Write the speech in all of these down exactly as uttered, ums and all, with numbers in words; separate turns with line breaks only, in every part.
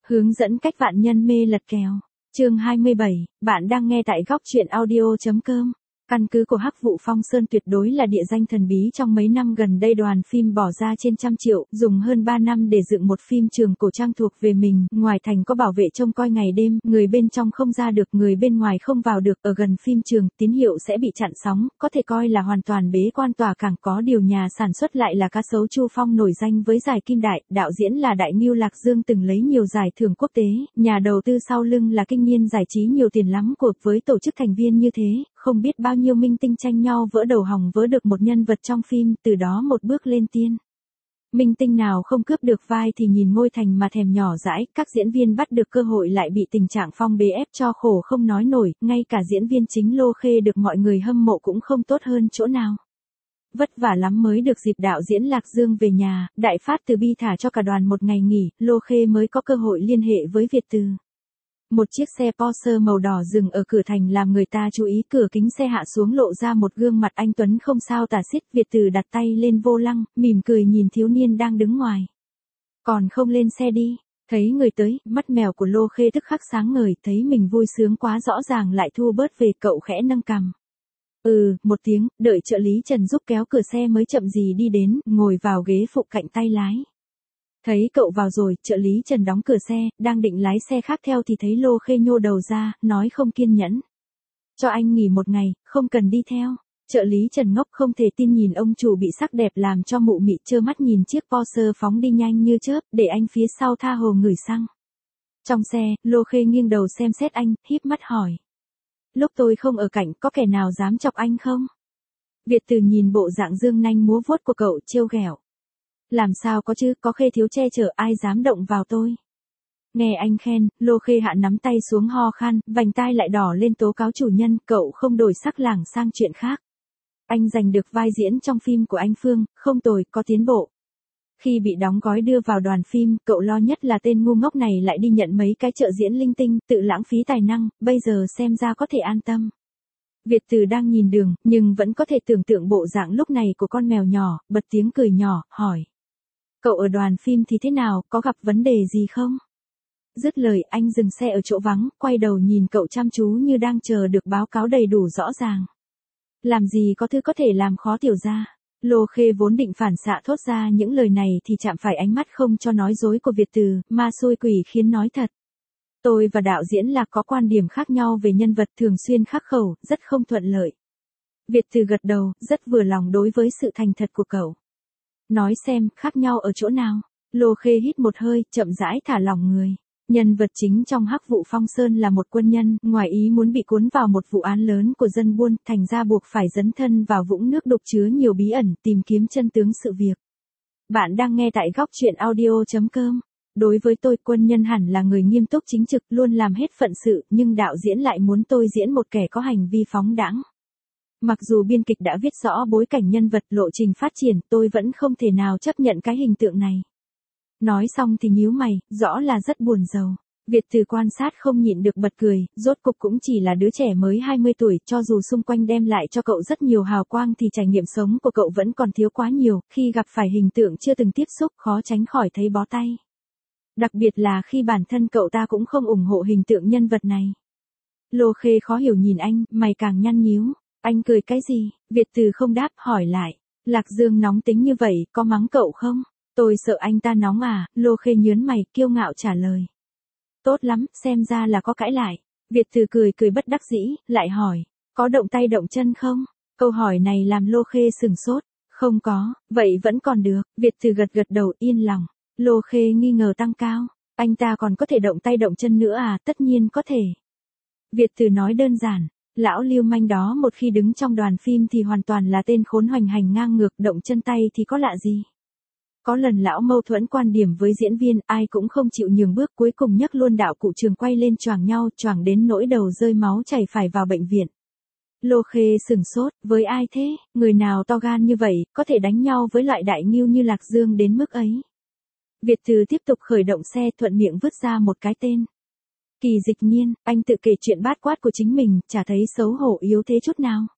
Hướng dẫn cách vạn nhân mê lật kèo. Chương hai mươi bảy, bạn đang nghe tại góc truyện audio chấm com. Căn cứ của Hắc Vụ Phong Sơn tuyệt đối là địa danh thần bí trong mấy năm gần đây, đoàn phim bỏ ra trên trăm triệu, dùng hơn ba năm để dựng một phim trường cổ trang thuộc về mình, ngoài thành có bảo vệ trông coi ngày đêm, người bên trong không ra được, người bên ngoài không vào được, ở gần phim trường, tín hiệu sẽ bị chặn sóng, có thể coi là hoàn toàn bế quan tỏa cảng. Có điều nhà sản xuất lại là cá sấu Chu Phong nổi danh với giải Kim Đại, đạo diễn là Đại Ngưu Lạc Dương từng lấy nhiều giải thưởng quốc tế, nhà đầu tư sau lưng là Kinh Niên Giải Trí nhiều tiền lắm cuộc, với tổ chức thành viên như thế, không biết bao nhiêu minh tinh tranh nhau vỡ đầu hòng vỡ được một nhân vật trong phim, từ đó một bước lên tiên. Minh tinh nào không cướp được vai thì nhìn ngôi thành mà thèm nhỏ dãi, các diễn viên bắt được cơ hội lại bị tình trạng phong bê ép cho khổ không nói nổi, ngay cả diễn viên chính Lô Khê được mọi người hâm mộ cũng không tốt hơn chỗ nào. Vất vả lắm mới được dịp đạo diễn Lạc Dương về nhà, đại phát từ bi thả cho cả đoàn một ngày nghỉ, Lô Khê mới có cơ hội liên hệ với Việt Từ. Một chiếc xe Porsche màu đỏ dừng ở cửa thành làm người ta chú ý, cửa kính xe hạ xuống lộ ra một gương mặt anh tuấn không sao tả xiết. Việt Từ đặt tay lên vô lăng, mỉm cười nhìn thiếu niên đang đứng ngoài. Còn không lên xe đi. Thấy người tới, mắt mèo của Lô Khê tức khắc sáng ngời, thấy mình vui sướng quá rõ ràng lại thu bớt về, cậu khẽ nâng cằm. Ừ, một tiếng, đợi trợ lý Trần giúp kéo cửa xe mới chậm gì đi đến, ngồi vào ghế phụ cạnh tay lái. Thấy cậu vào rồi, trợ lý Trần đóng cửa xe, đang định lái xe khác theo thì thấy Lô Khê nhô đầu ra, nói không kiên nhẫn. Cho anh nghỉ một ngày, không cần đi theo. Trợ lý Trần ngốc không thể tin nhìn ông chủ bị sắc đẹp làm cho mụ mị, trơ mắt nhìn chiếc Porsche phóng đi nhanh như chớp, để anh phía sau tha hồ ngửi xăng. Trong xe, Lô Khê nghiêng đầu xem xét anh, híp mắt hỏi. Lúc tôi không ở cạnh, có kẻ nào dám chọc anh không? Việt Từ nhìn bộ dạng dương nanh múa vuốt của cậu, trêu ghẹo. Làm sao có chứ, có Khê thiếu che chở, ai dám động vào tôi. Nghe anh khen, Lô Khê hạ nắm tay xuống ho khan, vành tai lại đỏ lên tố cáo chủ nhân, cậu không đổi sắc lảng sang chuyện khác. Anh giành được vai diễn trong phim của anh Phương, không tồi, có tiến bộ. Khi bị đóng gói đưa vào đoàn phim, cậu lo nhất là tên ngu ngốc này lại đi nhận mấy cái trợ diễn linh tinh, tự lãng phí tài năng, bây giờ xem ra có thể an tâm. Việt Từ đang nhìn đường, nhưng vẫn có thể tưởng tượng bộ dạng lúc này của con mèo nhỏ, bật tiếng cười nhỏ, hỏi. Cậu ở đoàn phim thì thế nào, có gặp vấn đề gì không? Dứt lời, anh dừng xe ở chỗ vắng, quay đầu nhìn cậu chăm chú như đang chờ được báo cáo đầy đủ rõ ràng. Làm gì có thứ có thể làm khó tiểu gia. Lô Khê vốn định phản xạ thốt ra những lời này thì chạm phải ánh mắt không cho nói dối của Việt Từ, ma xui quỷ khiến nói thật. Tôi và đạo diễn Lạc có quan điểm khác nhau về nhân vật, thường xuyên khắc khẩu, rất không thuận lợi. Việt Từ gật đầu, rất vừa lòng đối với sự thành thật của cậu. Nói xem, khác nhau ở chỗ nào? Lô Khê hít một hơi, chậm rãi thả lỏng người. Nhân vật chính trong Hắc Vụ Phong Sơn là một quân nhân, ngoài ý muốn bị cuốn vào một vụ án lớn của dân buôn, thành ra buộc phải dấn thân vào vũng nước đục chứa nhiều bí ẩn, tìm kiếm chân tướng sự việc. Bạn đang nghe tại góc truyện audio chấm com. Đối với tôi, quân nhân hẳn là người nghiêm túc chính trực, luôn làm hết phận sự, nhưng đạo diễn lại muốn tôi diễn một kẻ có hành vi phóng đãng. Mặc dù biên kịch đã viết rõ bối cảnh nhân vật, lộ trình phát triển, tôi vẫn không thể nào chấp nhận cái hình tượng này. Nói xong thì nhíu mày, rõ là rất buồn rầu. Việt Từ quan sát không nhịn được bật cười, rốt cục cũng chỉ là đứa trẻ mới hai mươi tuổi, cho dù xung quanh đem lại cho cậu rất nhiều hào quang thì trải nghiệm sống của cậu vẫn còn thiếu quá nhiều, khi gặp phải hình tượng chưa từng tiếp xúc, khó tránh khỏi thấy bó tay. Đặc biệt là khi bản thân cậu ta cũng không ủng hộ hình tượng nhân vật này. Lô Khê khó hiểu nhìn anh, mày càng nhăn nhíu. Anh cười cái gì? Việt Từ không đáp, hỏi lại. Lạc Dương nóng tính như vậy, có mắng cậu không? Tôi sợ anh ta nóng à? Lô Khê nhớn mày, kiêu ngạo trả lời. Tốt lắm, xem ra là có cãi lại. Việt Từ cười cười bất đắc dĩ, lại hỏi. Có động tay động chân không? Câu hỏi này làm Lô Khê sừng sốt. Không có, vậy vẫn còn được. Việt Từ gật gật đầu, yên lòng. Lô Khê nghi ngờ tăng cao. Anh ta còn có thể động tay động chân nữa à? Tất nhiên có thể. Việt Từ nói đơn giản. Lão lưu manh đó một khi đứng trong đoàn phim thì hoàn toàn là tên khốn hoành hành ngang ngược, động chân tay thì có lạ gì. Có lần lão mâu thuẫn quan điểm với diễn viên, ai cũng không chịu nhường bước, cuối cùng nhấc luôn đạo cụ trường quay lên choàng nhau, choàng đến nỗi đầu rơi máu chảy phải vào bệnh viện. Lô Khê sửng sốt, với ai thế, người nào to gan như vậy, có thể đánh nhau với loại đại ngưu như Lạc Dương đến mức ấy. Việt Từ tiếp tục khởi động xe, thuận miệng vứt ra một cái tên. Kỳ Dịch Nhiên, anh tự kể chuyện bát quát của chính mình, chả thấy xấu hổ yếu thế chút nào.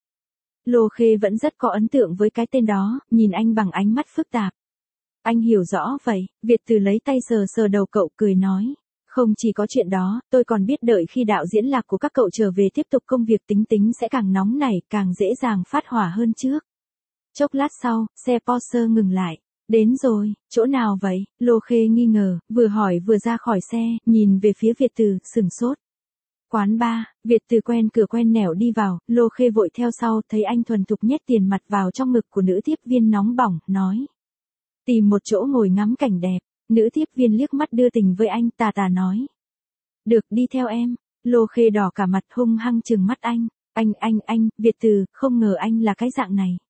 Lô Khê vẫn rất có ấn tượng với cái tên đó, nhìn anh bằng ánh mắt phức tạp. Anh hiểu rõ vậy, Việt Từ lấy tay sờ sờ đầu cậu cười nói. Không chỉ có chuyện đó, tôi còn biết đợi khi đạo diễn Lạc của các cậu trở về tiếp tục công việc tính tính sẽ càng nóng nảy, càng dễ dàng phát hỏa hơn trước. Chốc lát sau, xe Porsche ngừng lại. Đến rồi, chỗ nào vậy? Lô Khê nghi ngờ, vừa hỏi vừa ra khỏi xe, nhìn về phía Việt Từ, sửng sốt. Quán bar. Việt Từ quen cửa quen nẻo đi vào, Lô Khê vội theo sau, thấy anh thuần thục nhét tiền mặt vào trong ngực của nữ tiếp viên nóng bỏng, nói. Tìm một chỗ ngồi ngắm cảnh đẹp. Nữ tiếp viên liếc mắt đưa tình với anh, tà tà nói. Được, đi theo em. Lô Khê đỏ cả mặt, hung hăng trừng mắt anh. Anh anh anh, Việt Từ, không ngờ anh là cái dạng này.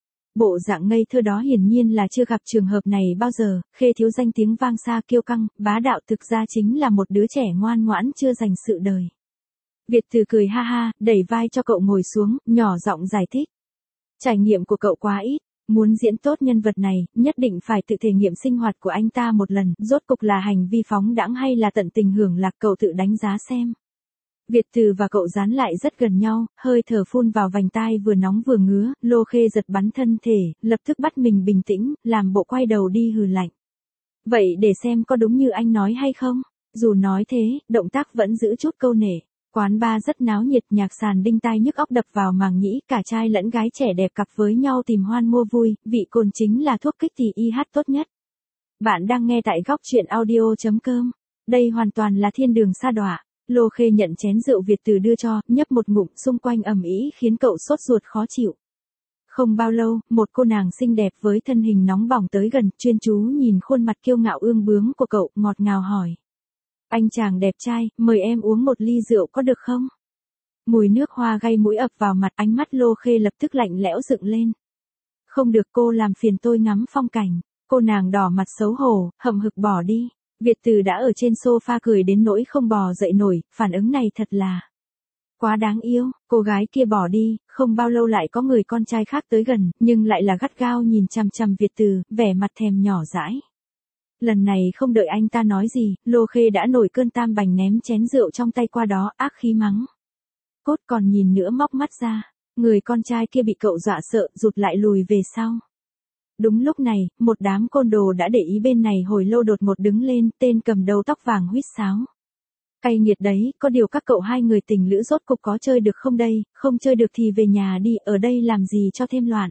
Bộ dạng ngây thơ đó hiển nhiên là chưa gặp trường hợp này bao giờ. Khê thiếu danh tiếng vang xa kiêu căng, bá đạo, thực ra chính là một đứa trẻ ngoan ngoãn chưa dành sự đời. Việt Từ cười ha ha, đẩy vai cho cậu ngồi xuống, nhỏ giọng giải thích. Trải nghiệm của cậu quá ít, muốn diễn tốt nhân vật này, nhất định phải tự thể nghiệm sinh hoạt của anh ta một lần, rốt cục là hành vi phóng đãng hay là tận tình hưởng lạc, cậu tự đánh giá xem. Việt Từ và cậu dán lại rất gần nhau, hơi thở phun vào vành tai vừa nóng vừa ngứa, Lô Khê giật bắn thân thể, lập tức bắt mình bình tĩnh, làm bộ quay đầu đi hừ lạnh. Vậy để xem có đúng như anh nói hay không? Dù nói thế, động tác vẫn giữ chút câu nể. Quán bar rất náo nhiệt, nhạc sàn đinh tai nhức óc đập vào màng nhĩ, cả trai lẫn gái trẻ đẹp cặp với nhau tìm hoan mua vui, vị cồn chính là thuốc kích thì i hát tốt nhất. Bạn đang nghe tại góc truyện audio chấm com. Đây hoàn toàn là thiên đường sa đọa. Lô Khê nhận chén rượu Việt Từ đưa cho, nhấp một ngụm, xung quanh ầm ĩ khiến cậu sốt ruột khó chịu. Không bao lâu, một cô nàng xinh đẹp với thân hình nóng bỏng tới gần, chuyên chú nhìn khuôn mặt kiêu ngạo ương bướng của cậu, ngọt ngào hỏi. Anh chàng đẹp trai, mời em uống một ly rượu có được không? Mùi nước hoa gây mũi ập vào mặt, ánh mắt Lô Khê lập tức lạnh lẽo dựng lên. Không được, cô làm phiền tôi ngắm phong cảnh. Cô nàng đỏ mặt xấu hổ, hậm hực bỏ đi. Việt Từ đã ở trên sofa cười đến nỗi không bò dậy nổi, phản ứng này thật là quá đáng yêu. Cô gái kia bỏ đi, không bao lâu lại có người con trai khác tới gần, nhưng lại là gắt gao nhìn chằm chằm Việt Từ, vẻ mặt thèm nhỏ dãi. Lần này không đợi anh ta nói gì, Lô Khê đã nổi cơn tam bành ném chén rượu trong tay qua đó, ác khí mắng. Cốt còn nhìn nữa móc mắt ra, người con trai kia bị cậu dọa sợ, rụt lại lùi về sau. Đúng lúc này, một đám côn đồ đã để ý bên này hồi lâu đột ngột đứng lên, tên cầm đầu tóc vàng huýt sáo. Cay nghiệt đấy, có điều các cậu hai người tình lữ rốt cục có chơi được không đây, không chơi được thì về nhà đi, ở đây làm gì cho thêm loạn.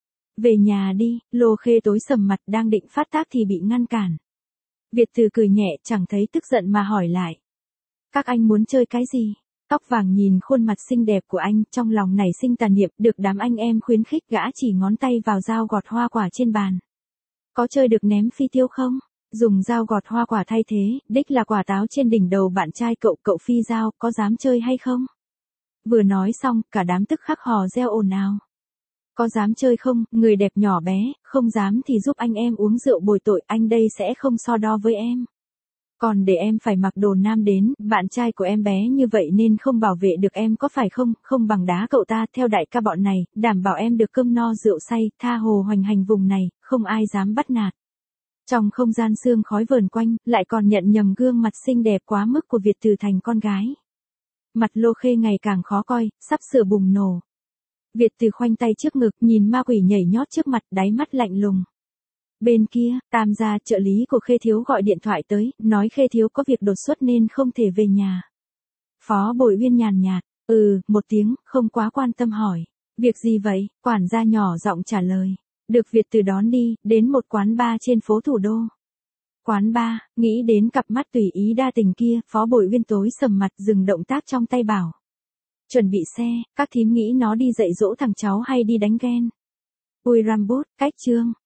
Về nhà đi, Lô Khê tối sầm mặt đang định phát tác thì bị ngăn cản. Việt Từ cười nhẹ, chẳng thấy tức giận mà hỏi lại. Các anh muốn chơi cái gì? Tóc vàng nhìn khuôn mặt xinh đẹp của anh, trong lòng nảy sinh tà niệm, được đám anh em khuyến khích, gã chỉ ngón tay vào dao gọt hoa quả trên bàn. Có chơi được ném phi tiêu không? Dùng dao gọt hoa quả thay thế, đích là quả táo trên đỉnh đầu bạn trai cậu, cậu phi dao, có dám chơi hay không? Vừa nói xong, cả đám tức khắc hò reo ồn ào. Có dám chơi không, người đẹp nhỏ bé, không dám thì giúp anh em uống rượu bồi tội, anh đây sẽ không so đo với em. Còn để em phải mặc đồ nam đến, bạn trai của em bé như vậy nên không bảo vệ được em có phải không, không bằng đá cậu ta, theo đại ca bọn này, đảm bảo em được cơm no rượu say, tha hồ hoành hành vùng này, không ai dám bắt nạt. Trong không gian sương khói vờn quanh, lại còn nhận nhầm gương mặt xinh đẹp quá mức của Việt Từ thành con gái. Mặt Lô Khê ngày càng khó coi, sắp sửa bùng nổ. Việt Từ khoanh tay trước ngực, nhìn ma quỷ nhảy nhót trước mặt, đáy mắt lạnh lùng. Bên kia, Tam gia, trợ lý của Khê thiếu gọi điện thoại tới, nói Khê thiếu có việc đột xuất nên không thể về nhà. Phó Bội Uyên nhàn nhạt, ừ, một tiếng, không quá quan tâm hỏi. Việc gì vậy? Quản gia nhỏ giọng trả lời. Được Việt Từ đón đi, đến một quán bar trên phố thủ đô. Quán bar, nghĩ đến cặp mắt tùy ý đa tình kia, Phó Bội Uyên tối sầm mặt, dừng động tác trong tay bảo. Chuẩn bị xe, các thím nghĩ nó đi dạy dỗ thằng cháu hay đi đánh ghen. Ui Rambut, cách chương.